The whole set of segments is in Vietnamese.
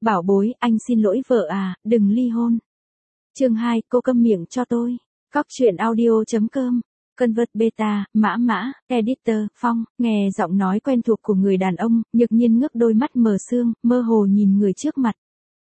Bảo bối, anh xin lỗi vợ à, đừng ly hôn. Chương 2, cô câm miệng cho tôi. Cóc truyện audio.com. Convert Beta, Mã, Editor, Phong, nghe giọng nói quen thuộc của người đàn ông, Nhược Nhiên ngước đôi mắt mờ sương, mơ hồ nhìn người trước mặt.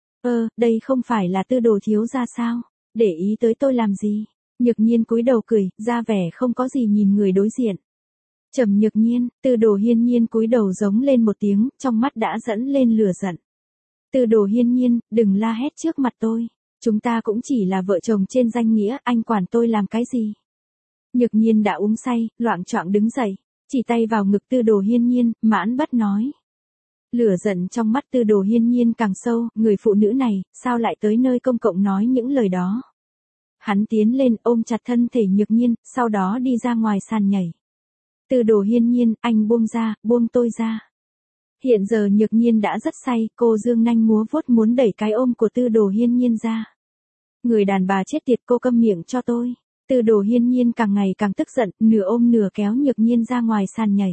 Đây không phải là Tư Đồ thiếu gia sao? Để ý tới tôi làm gì? Nhược Nhiên cúi đầu cười, ra vẻ không có gì nhìn người đối diện. Trầm Nhược Nhiên, Tư Đồ Hiên Nhiên cúi đầu giống lên một tiếng, trong mắt đã dẫn lên lửa giận. Tư Đồ Hiên Nhiên, đừng la hét trước mặt tôi. Chúng ta cũng chỉ là vợ chồng trên danh nghĩa, anh quản tôi làm cái gì? Nhược Nhiên đã uống say, loạng choạng đứng dậy, chỉ tay vào ngực Tư Đồ Hiên Nhiên, mãn bất nói. Lửa giận trong mắt Tư Đồ Hiên Nhiên càng sâu, người phụ nữ này, sao lại tới nơi công cộng nói những lời đó? Hắn tiến lên ôm chặt thân thể Nhược Nhiên, sau đó đi ra ngoài sàn nhảy. Tư Đồ Hiên Nhiên, anh buông ra, buông tôi ra. Hiện giờ Nhược Nhiên đã rất say, cô dương nanh múa vuốt muốn đẩy cái ôm của Tư Đồ Hiên Nhiên ra. Người đàn bà chết tiệt, cô câm miệng cho tôi. Tư Đồ Hiên Nhiên càng ngày càng tức giận, nửa ôm nửa kéo Nhược Nhiên ra ngoài sàn nhảy.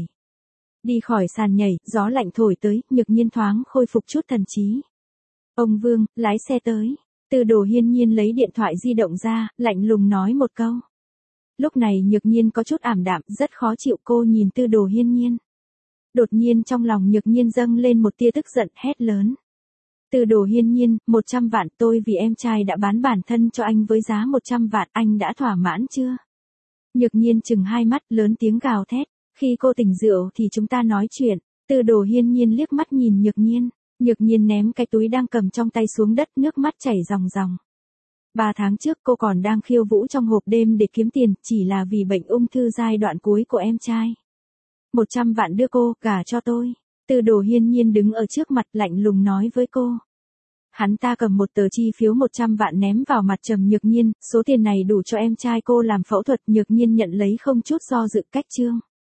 Đi khỏi sàn nhảy, gió lạnh thổi tới, Nhược Nhiên thoáng khôi phục chút thần trí. Ông Vương, lái xe tới. Tư Đồ Hiên Nhiên lấy điện thoại di động ra, lạnh lùng nói một câu. Lúc này Nhược Nhiên có chút ảm đạm, rất khó chịu, cô nhìn Tư Đồ Hiên Nhiên. Đột nhiên trong lòng Nhược Nhiên dâng lên một tia tức giận, hét lớn. Tư Đồ Hiên Nhiên, 100 vạn, tôi vì em trai đã bán bản thân cho anh với giá 100 vạn, anh đã thỏa mãn chưa? Nhược Nhiên chừng hai mắt, lớn tiếng gào thét. Khi cô tỉnh rượu thì chúng ta nói chuyện. Tư Đồ Hiên Nhiên liếc mắt nhìn Nhược Nhiên. Nhược Nhiên ném cái túi đang cầm trong tay xuống đất, nước mắt chảy ròng ròng. 3 tháng trước cô còn đang khiêu vũ trong hộp đêm để kiếm tiền, chỉ là vì bệnh ung thư giai đoạn cuối của em trai. 100 vạn đưa cô, gả cho tôi. Tư Đồ Hiên Nhiên đứng ở trước mặt lạnh lùng nói với cô. Hắn ta cầm một tờ chi phiếu 100 vạn ném vào mặt Trầm Nhược Nhiên, số tiền này đủ cho em trai cô làm phẫu thuật. Nhược Nhiên nhận lấy không chút do dự, cách trương.